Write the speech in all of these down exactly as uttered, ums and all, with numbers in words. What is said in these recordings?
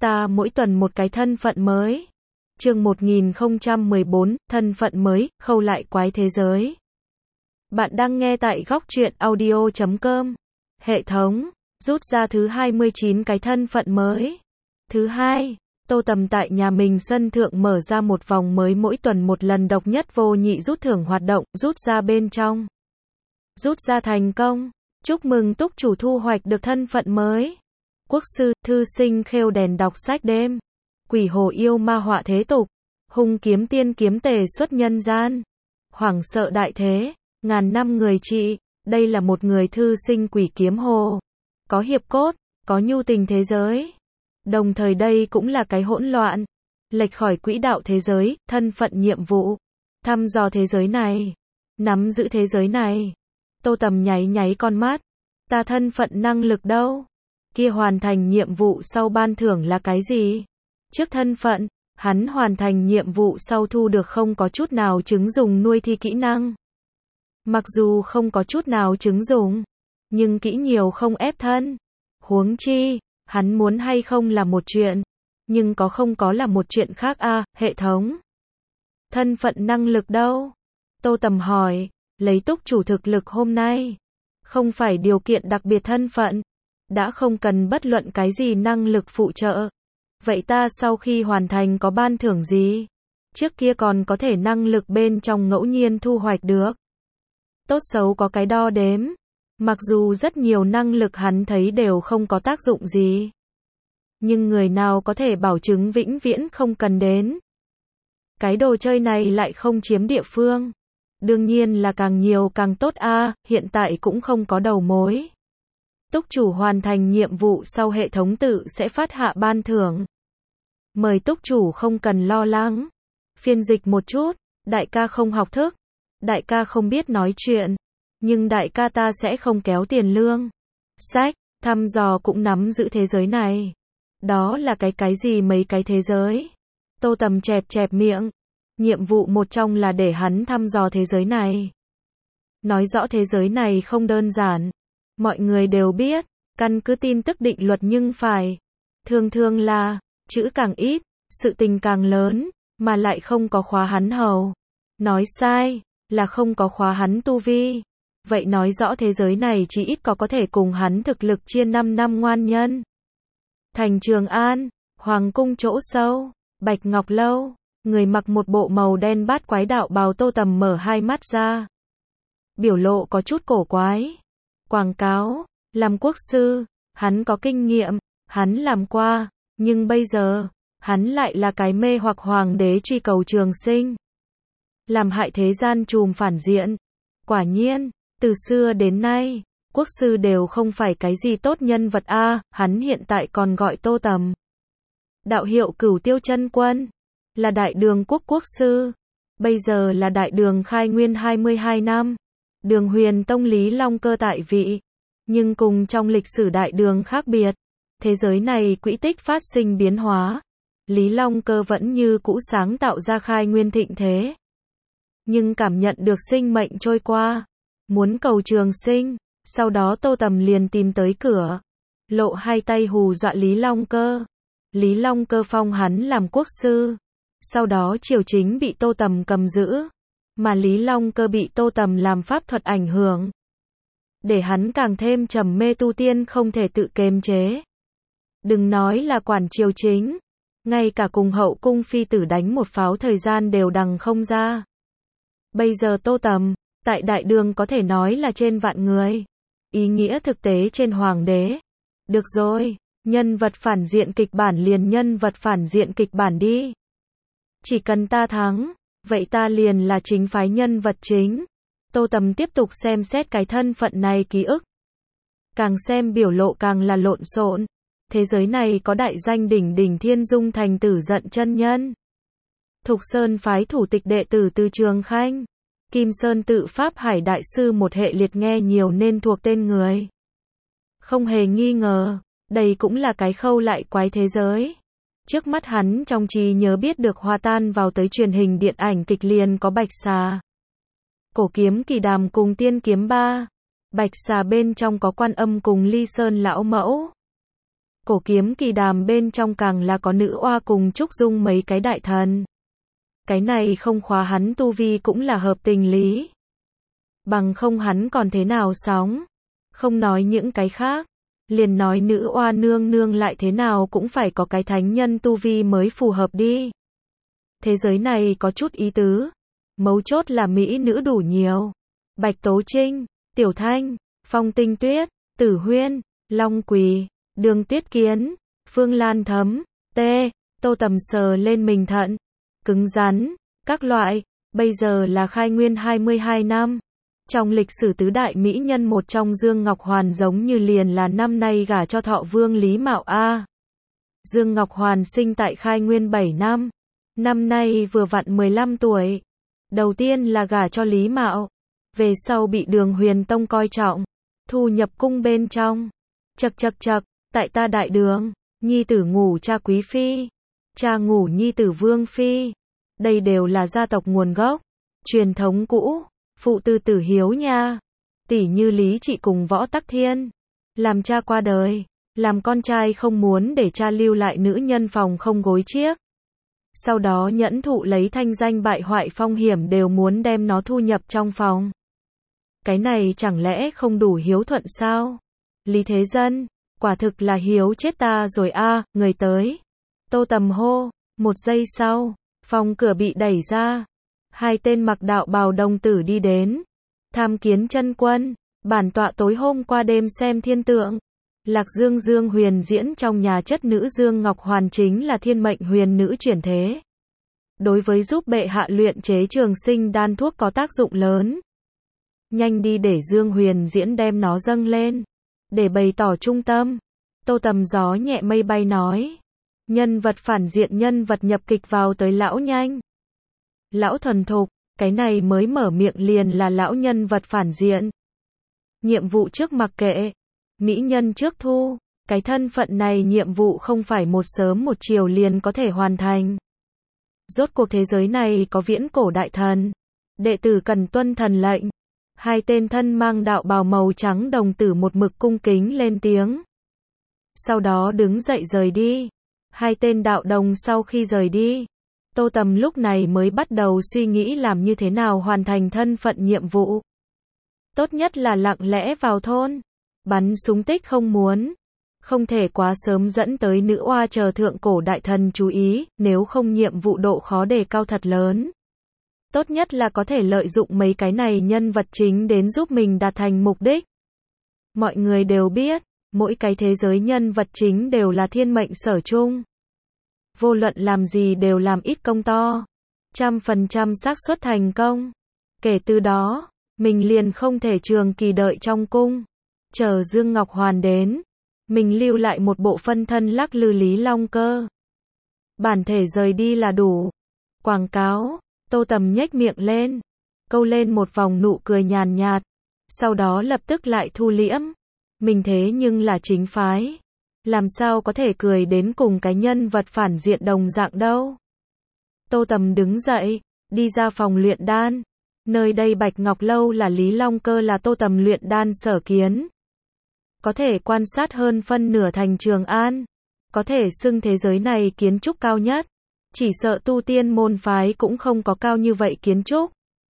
ta mỗi tuần một cái thân phận mới. Chương một nghìn không trăm mười bốn, thân phận mới, khâu lại quái thế giới. Bạn đang nghe tại góc truyện audio chấm com. Hệ thống, rút ra thứ hai mươi chín cái thân phận mới. Thứ hai, Tô Tầm tại nhà mình sân thượng mở ra một vòng mới mỗi tuần một lần độc nhất vô nhị rút thưởng hoạt động, rút ra bên trong. Rút ra thành công. Chúc mừng túc chủ thu hoạch được thân phận mới. Quốc sư, thư sinh khêu đèn đọc sách đêm. Quỷ hồ yêu ma họa thế tục. Hung kiếm tiên kiếm tề xuất nhân gian. Hoảng sợ đại thế, ngàn năm người trị. Đây là một người thư sinh quỷ kiếm hồ. Có hiệp cốt, có nhu tình thế giới. Đồng thời đây cũng là cái hỗn loạn. Lệch khỏi quỹ đạo thế giới, thân phận nhiệm vụ. Thăm dò thế giới này. Nắm giữ thế giới này. Tô Tầm nháy nháy con mắt. Ta thân phận năng lực đâu? Kia hoàn thành nhiệm vụ sau ban thưởng là cái gì? Trước thân phận, hắn hoàn thành nhiệm vụ sau thu được không có chút nào chứng dùng nuôi thi kỹ năng. Mặc dù không có chút nào chứng dùng, nhưng kỹ nhiều không ép thân. Huống chi, hắn muốn hay không là một chuyện, nhưng có không có là một chuyện khác a, à, hệ thống. Thân phận năng lực đâu? Tô Tầm hỏi, lấy túc chủ thực lực hôm nay, không phải điều kiện đặc biệt thân phận, đã không cần bất luận cái gì năng lực phụ trợ. Vậy ta sau khi hoàn thành có ban thưởng gì? Trước kia còn có thể năng lực bên trong ngẫu nhiên thu hoạch được. Tốt xấu có cái đo đếm. Mặc dù rất nhiều năng lực hắn thấy đều không có tác dụng gì. Nhưng người nào có thể bảo chứng vĩnh viễn không cần đến. Cái đồ chơi này lại không chiếm địa phương. Đương nhiên là càng nhiều càng tốt a, à, hiện tại cũng không có đầu mối. Túc chủ hoàn thành nhiệm vụ sau hệ thống tự sẽ phát hạ ban thưởng. Mời túc chủ không cần lo lắng. Phiên dịch một chút, đại ca không học thức, đại ca không biết nói chuyện, nhưng đại ca ta sẽ không kéo tiền lương. Sách, thăm dò cũng nắm giữ thế giới này. Đó là cái cái gì mấy cái thế giới? Tô Tầm chẹp chẹp miệng. Nhiệm vụ một trong là để hắn thăm dò thế giới này. Nói rõ thế giới này không đơn giản. Mọi người đều biết, căn cứ tin tức định luật nhưng phải. Thường thường là, chữ càng ít, sự tình càng lớn, mà lại không có khóa hắn hầu. Nói sai, là không có khóa hắn tu vi. Vậy nói rõ thế giới này chỉ ít có có thể cùng hắn thực lực chia năm năm ngoan nhân. Thành Trường An, Hoàng cung chỗ sâu, Bạch Ngọc Lâu, người mặc một bộ màu đen bát quái đạo bào. Tô Tầm mở hai mắt ra. Biểu lộ có chút cổ quái. Quảng cáo, làm quốc sư, hắn có kinh nghiệm, hắn làm qua, nhưng bây giờ, hắn lại là cái mê hoặc hoàng đế truy cầu trường sinh. Làm hại thế gian trùm phản diện. Quả nhiên, từ xưa đến nay, quốc sư đều không phải cái gì tốt nhân vật a, à, hắn hiện tại còn gọi Tô Tầm. Đạo hiệu Cửu Tiêu Chân Quân, là Đại Đường quốc quốc sư, bây giờ là Đại Đường khai nguyên hai mươi hai năm. Đường Huyền Tông Lý Long Cơ tại vị, nhưng cùng trong lịch sử Đại Đường khác biệt, thế giới này quỹ tích phát sinh biến hóa. Lý Long Cơ vẫn như cũ sáng tạo ra khai nguyên thịnh thế. Nhưng cảm nhận được sinh mệnh trôi qua, muốn cầu trường sinh, sau đó Tô Tầm liền tìm tới cửa, lộ hai tay hù dọa Lý Long Cơ. Lý Long Cơ phong hắn làm quốc sư, sau đó triều chính bị Tô Tầm cầm giữ, mà Lý Long Cơ bị Tô Tầm làm pháp thuật ảnh hưởng, để hắn càng thêm trầm mê tu tiên không thể tự kiềm chế. Đừng nói là quản triều chính, ngay cả cùng hậu cung phi tử đánh một pháo thời gian đều đằng không ra. Bây giờ Tô Tầm, tại Đại Đường có thể nói là trên vạn người. Ý nghĩa thực tế trên hoàng đế. Được rồi, nhân vật phản diện kịch bản liền nhân vật phản diện kịch bản đi. Chỉ cần ta thắng, vậy ta liền là chính phái nhân vật chính. Tô Tầm tiếp tục xem xét cái thân phận này ký ức. Càng xem biểu lộ càng là lộn xộn. Thế giới này có đại danh đỉnh đỉnh Thiên Dung Thành Tử Giận chân nhân. Thục Sơn phái thủ tịch đệ tử Từ Trường Khanh. Kim Sơn tự Pháp Hải đại sư một hệ liệt nghe nhiều nên thuộc tên người. Không hề nghi ngờ, đây cũng là cái khâu lại quái thế giới. Trước mắt hắn trong trí nhớ biết được hòa tan vào tới truyền hình điện ảnh kịch liền có Bạch Xà, Cổ Kiếm Kỳ Đàm cùng Tiên Kiếm Ba. Bạch Xà bên trong có Quan Âm cùng Ly Sơn lão mẫu. Cổ kiếm kỳ đàm bên trong càng là có nữ oa cùng Trúc Dung mấy cái đại thần. Cái này không khóa hắn tu vi cũng là hợp tình lý. Bằng không hắn còn thế nào sóng. Không nói những cái khác. Liền nói nữ oa nương nương lại thế nào cũng phải có cái thánh nhân tu vi mới phù hợp đi. Thế giới này có chút ý tứ. Mấu chốt là mỹ nữ đủ nhiều. Bạch Tố Trinh, Tiểu Thanh, Phong Tinh Tuyết, Tử Huyên, Long Quỳ, Đường Tuyết Kiến, Phương Lan Thấm, T, Tô Tầm sờ lên mình thận, cứng rắn, các loại, bây giờ là khai nguyên hai mươi hai năm. Trong lịch sử tứ đại mỹ nhân một trong Dương Ngọc Hoàn giống như liền là năm nay gả cho Thọ Vương Lý Mạo A. Dương Ngọc Hoàn sinh tại khai nguyên bảy năm, năm nay vừa vặn mười lăm tuổi. Đầu tiên là gả cho Lý Mạo, về sau bị Đường Huyền Tông coi trọng, thu nhập cung bên trong. Chậc chậc chậc, tại ta đại đường, nhi tử ngủ cha quý phi, cha ngủ nhi tử vương phi. Đây đều là gia tộc nguồn gốc, truyền thống cũ, phụ tư tử hiếu nha. Tỷ như Lý Trị cùng Võ Tắc Thiên, làm cha qua đời, làm con trai không muốn để cha lưu lại nữ nhân phòng không gối chiếc. Sau đó nhẫn thụ lấy thanh danh bại hoại phong hiểm đều muốn đem nó thu nhập trong phòng. Cái này chẳng lẽ không đủ hiếu thuận sao? Lý Thế Dân, quả thực là hiếu chết ta rồi a, à, người tới. Tô Tầm hô, một giây sau, phòng cửa bị đẩy ra. Hai tên mặc đạo bào đồng tử đi đến. Tham kiến chân quân, bản tọa tối hôm qua đêm xem thiên tượng. Lạc Dương Dương huyền diễn trong nhà chất nữ Dương Ngọc Hoàn chính là thiên mệnh huyền nữ chuyển thế. Đối với giúp bệ hạ luyện chế trường sinh đan thuốc có tác dụng lớn. Nhanh đi để Dương huyền diễn đem nó dâng lên. Để bày tỏ trung tâm. Tô Tầm gió nhẹ mây bay nói. Nhân vật phản diện nhân vật nhập kịch vào tới lão nhanh. Lão thuần thục, cái này mới mở miệng liền là lão nhân vật phản diện. Nhiệm vụ trước mặc kệ. Mỹ nhân trước thu, cái thân phận này nhiệm vụ không phải một sớm một chiều liền có thể hoàn thành. Rốt cuộc thế giới này có viễn cổ đại thần. Đệ tử cần tuân thần lệnh. Hai tên thân mang đạo bào màu trắng đồng tử một mực cung kính lên tiếng. Sau đó đứng dậy rời đi. Hai tên đạo đồng sau khi rời đi, Tô Tầm lúc này mới bắt đầu suy nghĩ làm như thế nào hoàn thành thân phận nhiệm vụ. Tốt nhất là lặng lẽ vào thôn. Bắn súng tích không muốn. Không thể quá sớm dẫn tới nữ oa chờ thượng cổ đại thần chú ý, nếu không nhiệm vụ độ khó đề cao thật lớn. Tốt nhất là có thể lợi dụng mấy cái này nhân vật chính đến giúp mình đạt thành mục đích. Mọi người đều biết, mỗi cái thế giới nhân vật chính đều là thiên mệnh sở chung. Vô luận làm gì đều làm ít công to. Trăm phần trăm xác suất thành công. Kể từ đó, mình liền không thể trường kỳ đợi trong cung. Chờ Dương Ngọc Hoàn đến, mình lưu lại một bộ phân thân lắc lư Lý Long Cơ. Bản thể rời đi là đủ. Quảng cáo, Tô Tầm nhếch miệng lên, câu lên một vòng nụ cười nhàn nhạt, sau đó lập tức lại thu liễm. Mình thế nhưng là chính phái, làm sao có thể cười đến cùng cái nhân vật phản diện đồng dạng đâu. Tô Tầm đứng dậy, đi ra phòng luyện đan. Nơi đây Bạch Ngọc Lâu là Lý Long Cơ là Tô Tầm luyện đan sở kiến. Có thể quan sát hơn phân nửa thành Trường An. Có thể xưng thế giới này kiến trúc cao nhất. Chỉ sợ tu tiên môn phái cũng không có cao như vậy kiến trúc.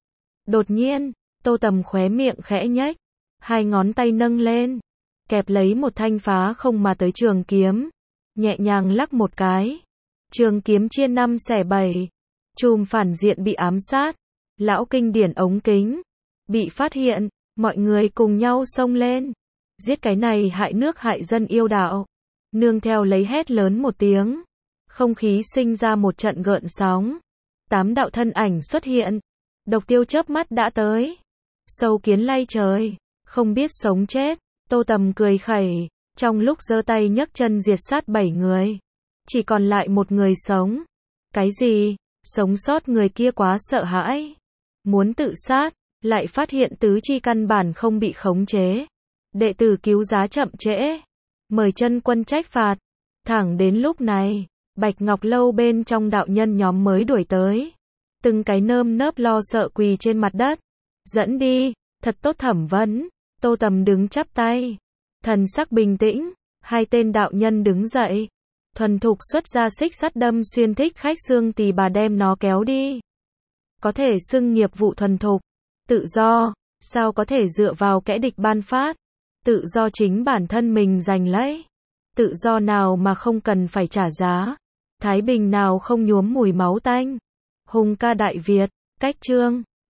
Đột nhiên, Tô Tầm khóe miệng khẽ nhếch. Hai ngón tay nâng lên. Kẹp lấy một thanh phá không mà tới trường kiếm. Nhẹ nhàng lắc một cái. Trường kiếm chia năm xẻ bảy. Chùm phản diện bị ám sát. Lão kinh điển ống kính. Bị phát hiện. Mọi người cùng nhau xông lên. Giết cái này hại nước hại dân yêu đạo. Nương theo lấy hét lớn một tiếng. Không khí sinh ra một trận gợn sóng. Tám đạo thân ảnh xuất hiện. Độc Tiêu chớp mắt đã tới. Sâu kiến lay trời. Không biết sống chết. Tô Tầm cười khẩy. Trong lúc giơ tay nhấc chân diệt sát bảy người. Chỉ còn lại một người sống. Cái gì? Sống sót người kia quá sợ hãi. Muốn tự sát. Lại phát hiện tứ chi căn bản không bị khống chế. Đệ tử cứu giá chậm trễ. Mời chân quân trách phạt. Thẳng đến lúc này, Bạch Ngọc Lâu bên trong đạo nhân nhóm mới đuổi tới. Từng cái nơm nớp lo sợ quỳ trên mặt đất. Dẫn đi, thật tốt thẩm vấn. Tô Tầm đứng chắp tay. Thần sắc bình tĩnh. Hai tên đạo nhân đứng dậy. Thuần thục xuất ra xích sắt đâm xuyên thích khách xương tỳ bà đem nó kéo đi. Có thể xưng nghiệp vụ thuần thục. Tự do, sao có thể dựa vào kẻ địch ban phát. Tự do chính bản thân mình giành lấy. Tự do nào mà không cần phải trả giá. Thái bình nào không nhuốm mùi máu tanh. Hùng ca Đại Việt, cách chương.